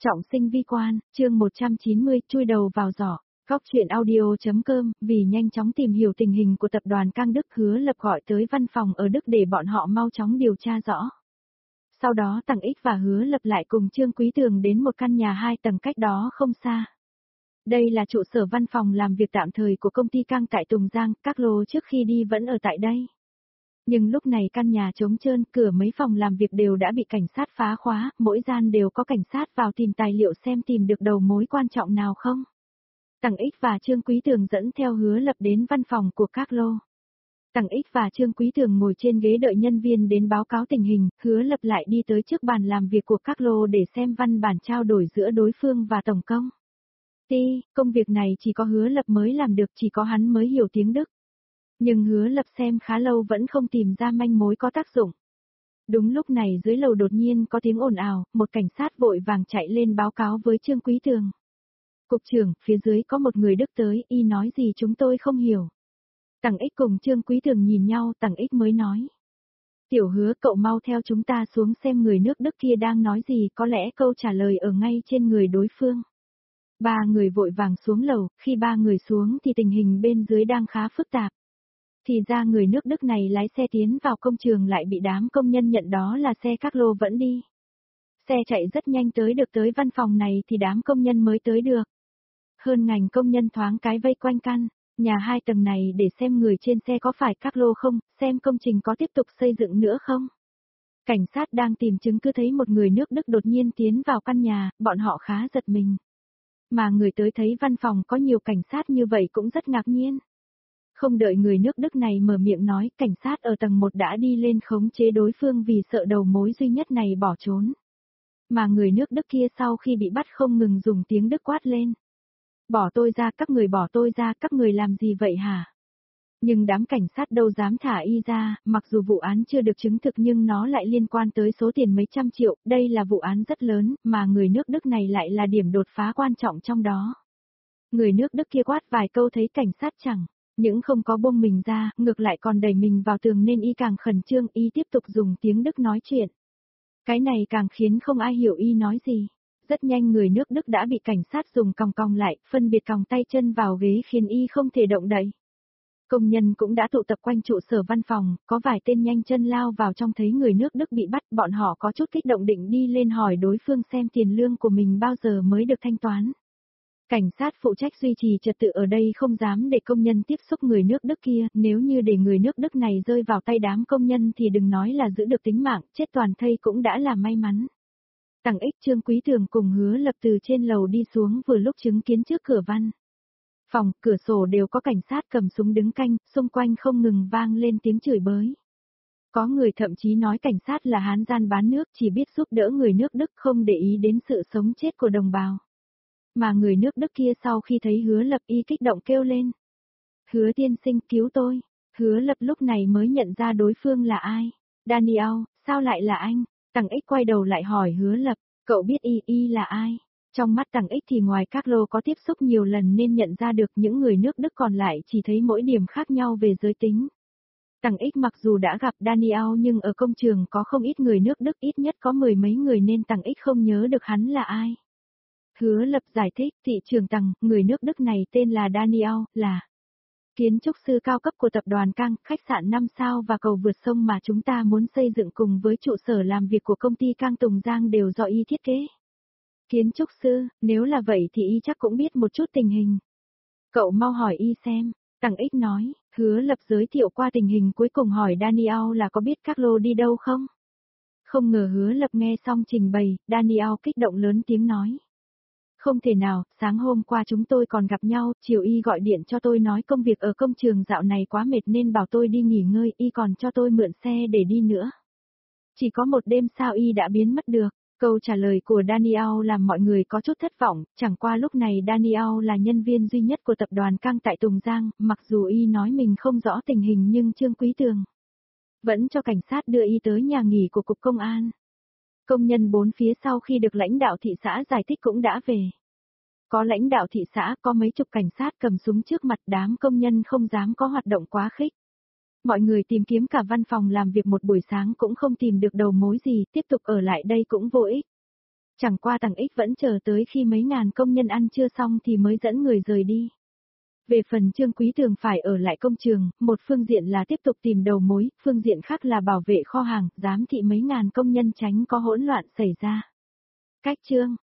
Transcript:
Trọng sinh vi quan, chương 190, chui đầu vào giỏ. Góc chuyện audio.com, vì nhanh chóng tìm hiểu tình hình của tập đoàn Cang Đức, Hứa Lập gọi tới văn phòng ở Đức để bọn họ mau chóng điều tra rõ. Sau đó Tằng Ích và Hứa Lập lại cùng Trương Quý Tường đến một căn nhà 2 tầng cách đó không xa. Đây là trụ sở văn phòng làm việc tạm thời của công ty Cang tại Tùng Giang, các lô trước khi đi vẫn ở tại đây. Nhưng lúc này căn nhà trống trơn, cửa mấy phòng làm việc đều đã bị cảnh sát phá khóa, mỗi gian đều có cảnh sát vào tìm tài liệu xem tìm được đầu mối quan trọng nào không. Tằng Ích và Trương Quý Tường dẫn theo Hứa Lập đến văn phòng của các lô. Tằng Ích và Trương Quý Tường ngồi trên ghế đợi nhân viên đến báo cáo tình hình, Hứa Lập lại đi tới trước bàn làm việc của các lô để xem văn bản trao đổi giữa đối phương và tổng công. Công việc này chỉ có Hứa Lập mới làm được, chỉ có hắn mới hiểu tiếng Đức. Nhưng Hứa Lập xem khá lâu vẫn không tìm ra manh mối có tác dụng. Đúng lúc này dưới lầu đột nhiên có tiếng ồn ào, một cảnh sát vội vàng chạy lên báo cáo với Trương Quý Tường. Cục trưởng, phía dưới có một người Đức tới, y nói gì chúng tôi không hiểu. Tằng Ích cùng Trương Quý Tường nhìn nhau, Tằng Ích mới nói. Tiểu Hứa, cậu mau theo chúng ta xuống xem người nước Đức kia đang nói gì, có lẽ câu trả lời ở ngay trên người đối phương. Ba người vội vàng xuống lầu, khi ba người xuống thì tình hình bên dưới đang khá phức tạp. Thì ra người nước Đức này lái xe tiến vào công trường lại bị đám công nhân nhận đó là xe các lô vẫn đi. Xe chạy rất nhanh tới văn phòng này thì đám công nhân mới tới được. Hơn ngành công nhân thoáng cái vây quanh căn nhà 2 tầng này để xem người trên xe có phải các lô không, xem công trình có tiếp tục xây dựng nữa không. Cảnh sát đang tìm chứng cứ thấy một người nước Đức đột nhiên tiến vào căn nhà, bọn họ khá giật mình. Mà người tới thấy văn phòng có nhiều cảnh sát như vậy cũng rất ngạc nhiên. Không đợi người nước Đức này mở miệng nói, cảnh sát ở tầng 1 đã đi lên khống chế đối phương vì sợ đầu mối duy nhất này bỏ trốn. Mà người nước Đức kia sau khi bị bắt không ngừng dùng tiếng Đức quát lên. Bỏ tôi ra, các người bỏ tôi ra, các người làm gì vậy hả? Nhưng đám cảnh sát đâu dám thả y ra, mặc dù vụ án chưa được chứng thực nhưng nó lại liên quan tới số tiền mấy trăm triệu, đây là vụ án rất lớn, mà người nước Đức này lại là điểm đột phá quan trọng trong đó. Người nước Đức kia quát vài câu thấy cảnh sát chẳng những không có buông mình ra, ngược lại còn đẩy mình vào tường nên y càng khẩn trương, y tiếp tục dùng tiếng Đức nói chuyện. Cái này càng khiến không ai hiểu y nói gì. Rất nhanh người nước Đức đã bị cảnh sát dùng còng còng lại, phân biệt còng tay chân vào ghế khiến y không thể động đậy. Công nhân cũng đã tụ tập quanh trụ sở văn phòng, có vài tên nhanh chân lao vào trong thấy người nước Đức bị bắt, bọn họ có chút kích động định đi lên hỏi đối phương xem tiền lương của mình bao giờ mới được thanh toán. Cảnh sát phụ trách duy trì trật tự ở đây không dám để công nhân tiếp xúc người nước Đức kia, nếu như để người nước Đức này rơi vào tay đám công nhân thì đừng nói là giữ được tính mạng, chết toàn thây cũng đã là may mắn. Tằng Ích, Trương Quý Tường cùng Hứa Lập từ trên lầu đi xuống vừa lúc chứng kiến trước cửa văn phòng, cửa sổ đều có cảnh sát cầm súng đứng canh, xung quanh không ngừng vang lên tiếng chửi bới. Có người thậm chí nói cảnh sát là hán gian bán nước, chỉ biết giúp đỡ người nước Đức không để ý đến sự sống chết của đồng bào. Mà người nước Đức kia sau khi thấy Hứa Lập y kích động kêu lên. Hứa tiên sinh cứu tôi. Hứa Lập lúc này mới nhận ra đối phương là ai. Daniel, sao lại là anh? Tằng Ích quay đầu lại hỏi Hứa Lập, cậu biết y là ai? Trong mắt Tằng Ích thì ngoài các lô có tiếp xúc nhiều lần nên nhận ra được những người nước Đức còn lại chỉ thấy mỗi điểm khác nhau về giới tính. Tằng Ích mặc dù đã gặp Daniel nhưng ở công trường có không ít người nước Đức, ít nhất có 10 mấy người nên Tằng Ích không nhớ được hắn là ai. Hứa Lập giải thích, thị trường Tằng, người nước Đức này tên là Daniel, là kiến trúc sư cao cấp của tập đoàn Cang, khách sạn 5 sao và cầu vượt sông mà chúng ta muốn xây dựng cùng với trụ sở làm việc của công ty Cang Tùng Giang đều do y thiết kế. Kiến trúc sư, nếu là vậy thì y chắc cũng biết một chút tình hình. Cậu mau hỏi y xem, Tằng Ích nói, Hứa Lập giới thiệu qua tình hình cuối cùng hỏi Daniel là có biết các lô đi đâu không? Không ngờ Hứa Lập nghe xong trình bày, Daniel kích động lớn tiếng nói. Không thể nào, sáng hôm qua chúng tôi còn gặp nhau, chiều y gọi điện cho tôi nói công việc ở công trường dạo này quá mệt nên bảo tôi đi nghỉ ngơi, y còn cho tôi mượn xe để đi nữa. Chỉ có một đêm sao y đã biến mất được. Câu trả lời của Daniel làm mọi người có chút thất vọng, chẳng qua lúc này Daniel là nhân viên duy nhất của tập đoàn Cang tại Tùng Giang, mặc dù y nói mình không rõ tình hình nhưng Trương Quý Tường vẫn cho cảnh sát đưa y tới nhà nghỉ của cục công an. Công nhân bốn phía sau khi được lãnh đạo thị xã giải thích cũng đã về. Có lãnh đạo thị xã, có mấy chục cảnh sát cầm súng trước mặt, đám công nhân không dám có hoạt động quá khích. Mọi người tìm kiếm cả văn phòng làm việc một buổi sáng cũng không tìm được đầu mối gì, tiếp tục ở lại đây cũng vô ích. Chẳng qua Tằng Ích vẫn chờ tới khi mấy ngàn công nhân ăn trưa xong thì mới dẫn người rời đi. Về phần Trương Quý Tường phải ở lại công trường, một phương diện là tiếp tục tìm đầu mối, phương diện khác là bảo vệ kho hàng, giám thị mấy ngàn công nhân tránh có hỗn loạn xảy ra. Cách chương